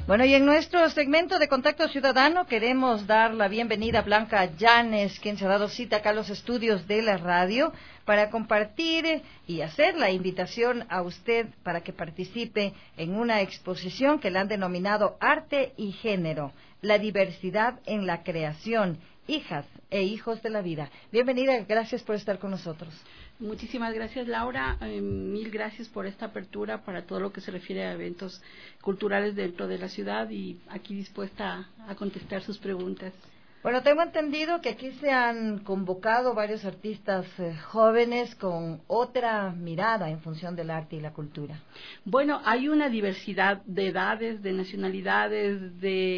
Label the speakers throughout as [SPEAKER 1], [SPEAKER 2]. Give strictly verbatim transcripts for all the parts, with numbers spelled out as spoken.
[SPEAKER 1] Bueno, y en nuestro segmento de Contacto Ciudadano queremos dar la bienvenida a Blanca Llanes, quien se ha dado cita acá a los estudios de la radio para compartir y hacer la invitación a usted para que participe en una exposición que le han denominado Arte y Género, la diversidad en la creación, hijas e hijos de la vida. Bienvenida, gracias por estar con nosotros.
[SPEAKER 2] Muchísimas gracias, Laura. Eh, mil gracias por esta apertura para todo lo que se refiere a eventos culturales dentro de la ciudad y aquí dispuesta a, a contestar sus preguntas.
[SPEAKER 1] Bueno, tengo entendido que aquí se han convocado varios artistas eh, jóvenes con otra mirada en función del arte y la cultura.
[SPEAKER 2] Bueno, hay una diversidad de edades, de nacionalidades,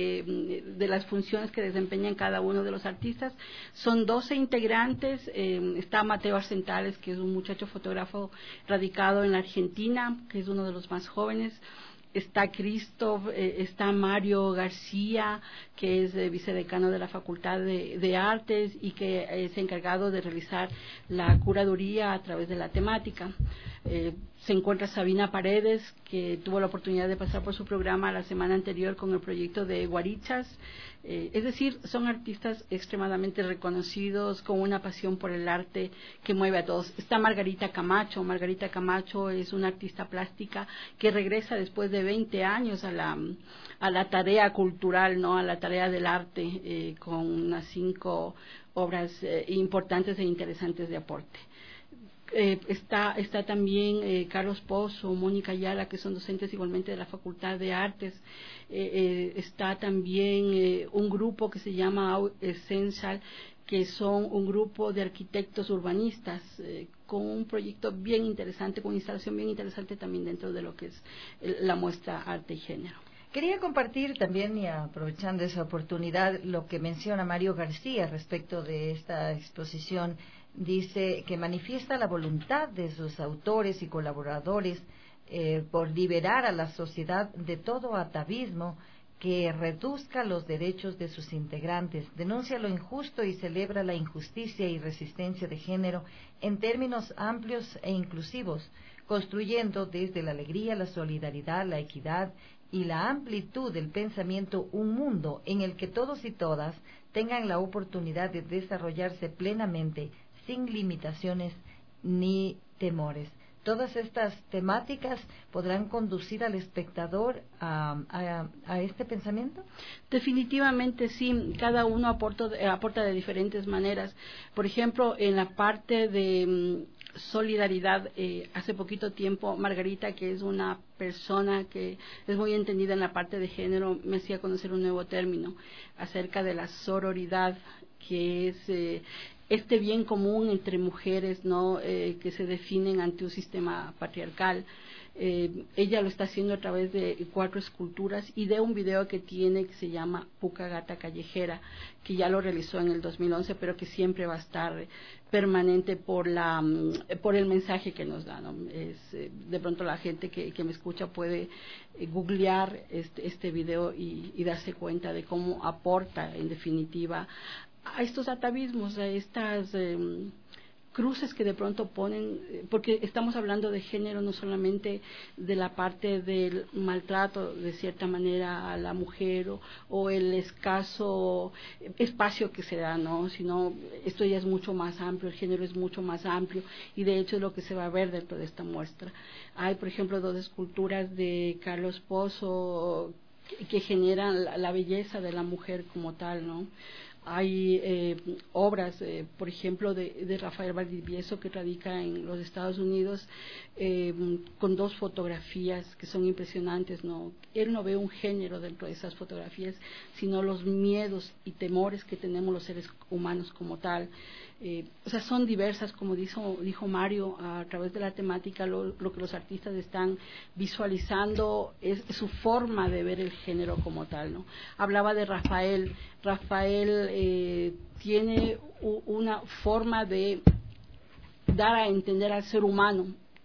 [SPEAKER 2] de, de las funciones que desempeñan cada uno de los artistas. Son doce integrantes. Eh, está Mateo Arcentales, que es un muchacho fotógrafo radicado en la Argentina, que es uno de los más jóvenes. Está Christoph, eh, está Mario García, que es eh, vicedecano de la Facultad de, de Artes y que es encargado de realizar la curaduría a través de la temática. Eh, se encuentra Sabina Paredes, que tuvo la oportunidad de pasar por su programa la semana anterior con el proyecto de Guarichas. Eh, es decir, son artistas extremadamente reconocidos, con una pasión por el arte que mueve a todos. Está Margarita Camacho. Margarita Camacho es una artista plástica que regresa después de veinte años a la, a la tarea cultural, ¿no? A la tarea del arte, eh, con unas cinco obras eh, importantes e interesantes de aporte. Eh, está, está también eh, Carlos Pozo, Mónica Ayala, que son docentes igualmente de la Facultad de Artes. Eh, eh, está también eh, un grupo que se llama Essential, que son un grupo de arquitectos urbanistas eh, con un proyecto bien interesante, con una instalación bien interesante también dentro de lo que es el, la muestra Arte y Género.
[SPEAKER 1] Quería compartir también, y aprovechando esa oportunidad, lo que menciona Mario García respecto de esta exposición. Dice que manifiesta la voluntad de sus autores y colaboradores eh, por liberar a la sociedad de todo atavismo que reduzca los derechos de sus integrantes, denuncia lo injusto y celebra la injusticia y resistencia de género en términos amplios e inclusivos, construyendo desde la alegría, la solidaridad, la equidad y la amplitud del pensamiento un mundo en el que todos y todas tengan la oportunidad de desarrollarse plenamente, sin limitaciones ni temores. Todas estas temáticas podrán conducir al espectador a, a, a este pensamiento.
[SPEAKER 2] Definitivamente sí, cada uno aporta, aporta de diferentes maneras. Por ejemplo, en la parte de um, solidaridad, eh, hace poquito tiempo Margarita, que es una persona que es muy entendida en la parte de género, me hacía conocer un nuevo término acerca de la sororidad, que es eh, este bien común entre mujeres, ¿no? Eh, que se definen ante un sistema patriarcal. Eh, ella lo está haciendo a través de cuatro esculturas y de un video que tiene que se llama Puca Gata Callejera, que ya lo realizó en el dos mil once, pero que siempre va a estar permanente por la por el mensaje que nos da, ¿no? Es, eh, de pronto la gente que, que me escucha puede eh, googlear este, este video y, y darse cuenta de cómo aporta en definitiva a estos atavismos, a estas eh, cruces que de pronto ponen, porque estamos hablando de género, no solamente de la parte del maltrato de cierta manera a la mujer o, o el escaso espacio que se da, ¿no? Sino esto ya es mucho más amplio, el género es mucho más amplio y de hecho es lo que se va a ver dentro de esta muestra. Hay, por ejemplo, dos esculturas de Carlos Pozo que, que generan la, la belleza de la mujer como tal, ¿no? Hay eh, obras, eh, por ejemplo, de, de Rafael Valdivieso, que radica en los Estados Unidos, eh, con dos fotografías que son impresionantes, ¿no? Él no ve un género dentro de esas fotografías, sino los miedos y temores que tenemos los seres humanos como tal. Eh, o sea, son diversas, como dijo, dijo Mario, a través de la temática, lo, lo que los artistas están visualizando es, es su forma de ver el género como tal, ¿no? Hablaba de Rafael. Rafael eh, tiene u, una forma de dar a entender al ser humano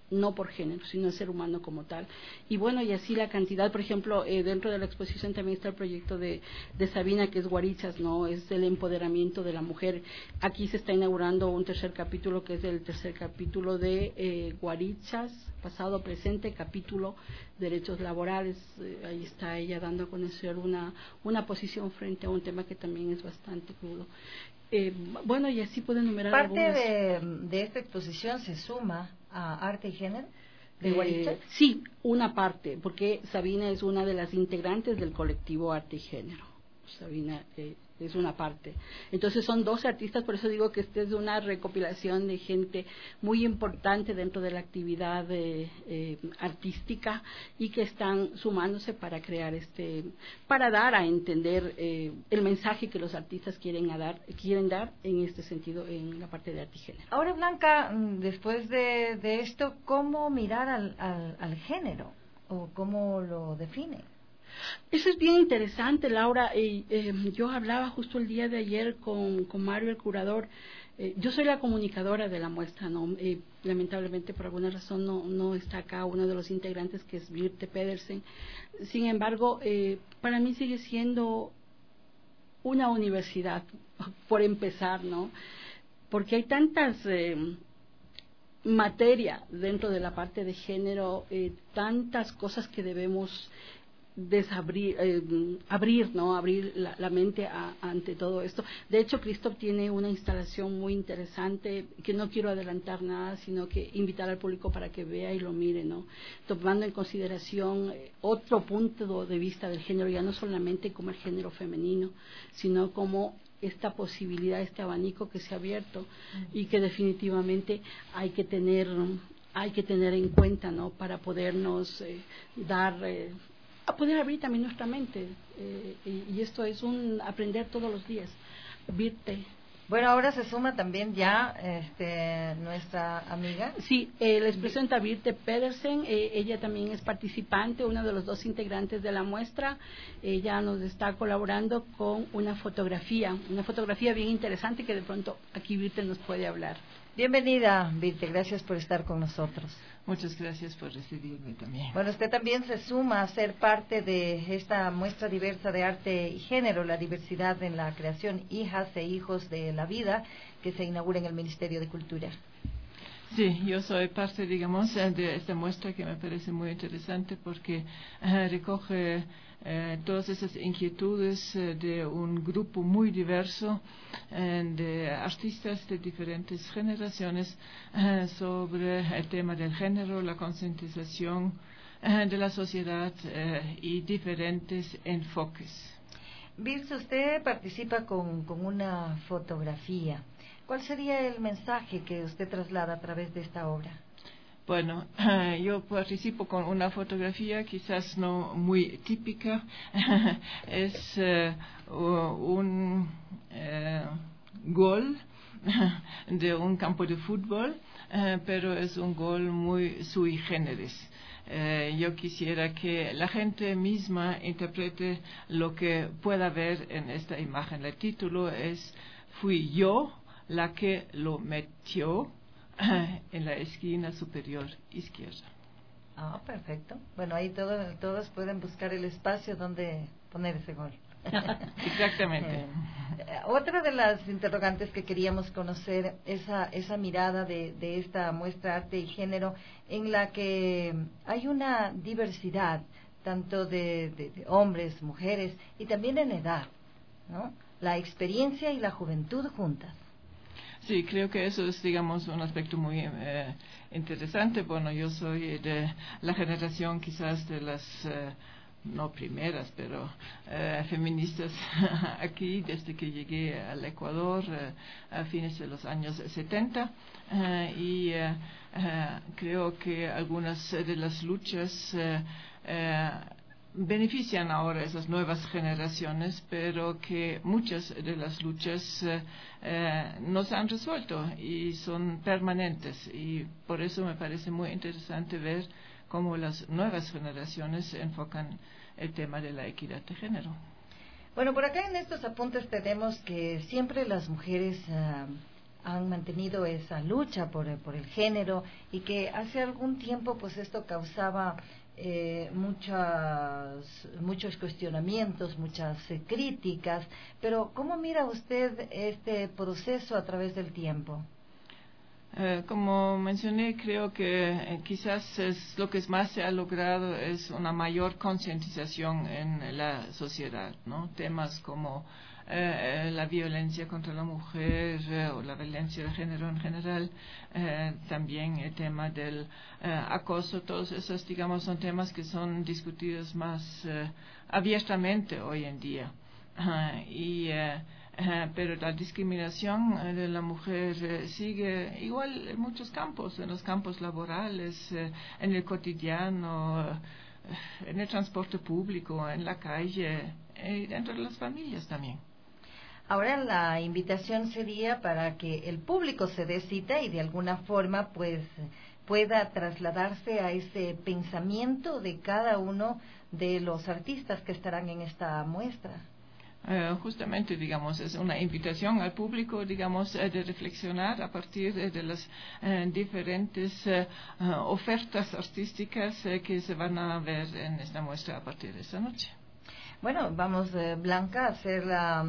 [SPEAKER 2] no por género, sino el ser humano como tal. Y bueno, y así la cantidad, por ejemplo, eh, dentro de la exposición también está el proyecto de, de Sabina, que es Guarichas, ¿no? Es el empoderamiento de la mujer. Aquí se está inaugurando un tercer capítulo, que es el tercer capítulo de eh, Guarichas, pasado, presente, capítulo derechos laborales. Eh, ahí está ella dando a conocer una, una posición frente a un tema que también es bastante crudo. Eh, bueno, y así puedo enumerar
[SPEAKER 1] ¿Parte
[SPEAKER 2] algunas.
[SPEAKER 1] de, de esta exposición se suma a arte y género de
[SPEAKER 2] Eh,
[SPEAKER 1] Guarichas?
[SPEAKER 2] sí, una parte, porque Sabina es una de las integrantes del colectivo Arte y Género. Sabina eh, es una parte. Entonces son doce artistas, por eso digo que esta es una recopilación de gente muy importante dentro de la actividad eh, eh, artística y que están sumándose para crear este, para dar a entender eh, el mensaje que los artistas quieren a dar, quieren dar en este sentido en la parte de arte y género.
[SPEAKER 1] Ahora, Blanca, después de, de esto, ¿cómo mirar al, al, al género o cómo lo define?
[SPEAKER 2] Eso es bien interesante, Laura. Eh, eh, yo hablaba justo el día de ayer con, con Mario, el curador. Eh, yo soy la comunicadora de la muestra, ¿no? Eh, lamentablemente, por alguna razón, no, no está acá uno de los integrantes, que es Birte Pedersen. Sin embargo, eh, para mí sigue siendo una universidad, por empezar, ¿no? Porque hay tantas eh, materia dentro de la parte de género, eh, tantas cosas que debemos desabrir, eh, abrir, ¿no? Abrir la, la mente a, ante todo esto. De hecho, Christoph tiene una instalación muy interesante, que no quiero adelantar nada, sino que invitar al público para que vea y lo mire, ¿no? Tomando en consideración eh, otro punto de vista del género, ya no solamente como el género femenino, sino como esta posibilidad, este abanico que se ha abierto y que definitivamente hay que tener, hay que tener en cuenta, ¿no? Para podernos eh, dar eh, a poder abrir también nuestra mente, eh, y, y esto es un aprender todos los días. Virte.
[SPEAKER 1] Bueno, ahora se suma también ya este, nuestra amiga.
[SPEAKER 2] Sí, eh, les presento a Birte Pedersen. Eh, ella también es participante, uno de los dos integrantes de la muestra. Ella nos está colaborando con una fotografía, una fotografía bien interesante que de pronto aquí Birte nos puede hablar.
[SPEAKER 1] Bienvenida, Birte, gracias por estar con nosotros.
[SPEAKER 3] Muchas gracias por recibirme también.
[SPEAKER 1] Bueno, usted también se suma a ser parte de esta muestra diversa de arte y género, la diversidad en la creación, hijas e hijos de la vida, que se inaugura en el Ministerio de Cultura.
[SPEAKER 3] Sí, yo soy parte, digamos, de esta muestra que me parece muy interesante porque eh, recoge eh, todas esas inquietudes eh, de un grupo muy diverso eh, de artistas de diferentes generaciones eh, sobre el tema del género, la concientización eh, de la sociedad eh, y diferentes enfoques.
[SPEAKER 1] Birce, usted participa con, con una fotografía. ¿Cuál sería el mensaje que usted traslada a través de esta obra?
[SPEAKER 3] Bueno, eh, yo participo con una fotografía quizás no muy típica. Es eh, un eh, gol de un campo de fútbol, eh, pero es un gol muy sui generis. Eh, yo quisiera que la gente misma interprete lo que pueda ver en esta imagen. El título es "Fui yo la que lo metió en la esquina superior izquierda".
[SPEAKER 1] Ah, perfecto. Bueno, ahí todo, todos pueden buscar el espacio donde poner ese gol.
[SPEAKER 3] Exactamente.
[SPEAKER 1] Eh, otra de las interrogantes que queríamos conocer, esa, esa mirada de, de esta muestra Arte y Género, en la que hay una diversidad, tanto de, de, de hombres, mujeres, y también en edad, ¿no? La experiencia y la juventud juntas.
[SPEAKER 3] Sí, creo que eso es, digamos, un aspecto muy eh, interesante. Bueno, yo soy de la generación quizás de las, eh, no primeras, pero eh, feministas aquí, desde que llegué al Ecuador eh, a fines de los años setenta, eh, y eh, eh, creo que algunas de las luchas eh, eh, benefician ahora esas nuevas generaciones, pero que muchas de las luchas eh, eh, no se han resuelto y son permanentes, y por eso me parece muy interesante ver cómo las nuevas generaciones enfocan el tema de la equidad de género.
[SPEAKER 1] Bueno, por acá en estos apuntes tenemos que siempre las mujeres uh, han mantenido esa lucha por, por el género y que hace algún tiempo pues esto causaba eh, muchas, muchos cuestionamientos, muchas eh, críticas, pero ¿cómo mira usted este proceso a través del tiempo?
[SPEAKER 3] Eh, como mencioné, creo que eh, quizás es lo que más se ha logrado es una mayor concientización en la sociedad, ¿no? Temas como eh, la violencia contra la mujer eh, o la violencia de género en general, eh, también el tema del eh, acoso, todos esos, digamos, son temas que son discutidos más eh, abiertamente hoy en día. Uh, y eh, Uh, pero la discriminación uh, de la mujer uh, sigue igual en muchos campos, en los campos laborales, uh, en el cotidiano, uh, en el transporte público, en la calle, y dentro de las familias también.
[SPEAKER 1] Ahora la invitación sería para que el público se dé cita y de alguna forma pues pueda trasladarse a ese pensamiento de cada uno de los artistas que estarán en esta muestra.
[SPEAKER 3] Uh, justamente, digamos, es una invitación al público, digamos, uh, de reflexionar a partir de, de las uh, diferentes uh, uh, ofertas artísticas uh, que se van a ver en esta muestra a partir de esta noche.
[SPEAKER 1] Bueno, vamos, eh, Blanca, a hacer la,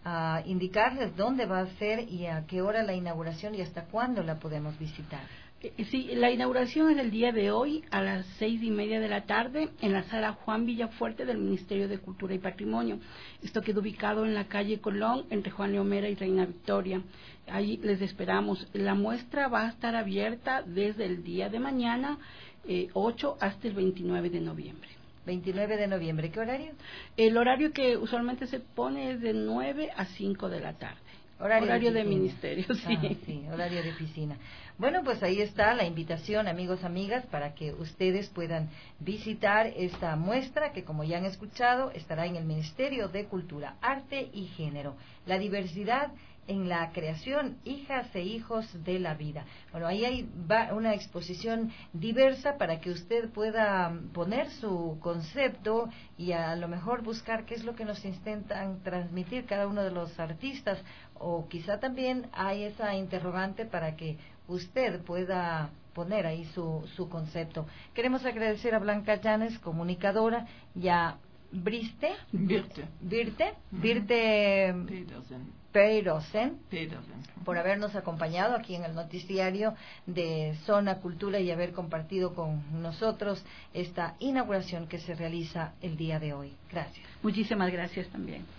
[SPEAKER 1] a indicarles dónde va a ser y a qué hora la inauguración y hasta cuándo la podemos visitar.
[SPEAKER 2] Sí, la inauguración es el día de hoy a las seis y media de la tarde en la sala Juan Villafuerte del Ministerio de Cultura y Patrimonio. Esto queda ubicado en la calle Colón, entre Juan Leomera y Reina Victoria. Ahí les esperamos. La muestra va a estar abierta desde el día de mañana, eh, ocho, hasta el veintinueve de noviembre.
[SPEAKER 1] veintinueve de noviembre, ¿qué horario?
[SPEAKER 2] El horario que usualmente se pone es de nueve a cinco de la tarde.
[SPEAKER 1] Horario,
[SPEAKER 2] horario de,
[SPEAKER 1] de
[SPEAKER 2] ministerio, sí.
[SPEAKER 1] Ah, sí, horario de oficina. Bueno, pues ahí está la invitación, amigos, amigas, para que ustedes puedan visitar esta muestra que, como ya han escuchado, estará en el Ministerio de Cultura, Arte y Género. La diversidad en la creación, hijas e hijos de la vida. Bueno, ahí hay va una exposición diversa para que usted pueda poner su concepto y a lo mejor buscar qué es lo que nos intentan transmitir cada uno de los artistas, o quizá también hay esa interrogante para que usted pueda poner ahí su, su concepto. Queremos agradecer a Blanca Llanes, comunicadora, y a Briste,
[SPEAKER 3] Birte,
[SPEAKER 1] Birte, Birte Peirosen, por habernos acompañado aquí en el noticiario de Zona Cultura y haber compartido con nosotros esta inauguración que se realiza el día de hoy. Gracias.
[SPEAKER 2] Muchísimas gracias también.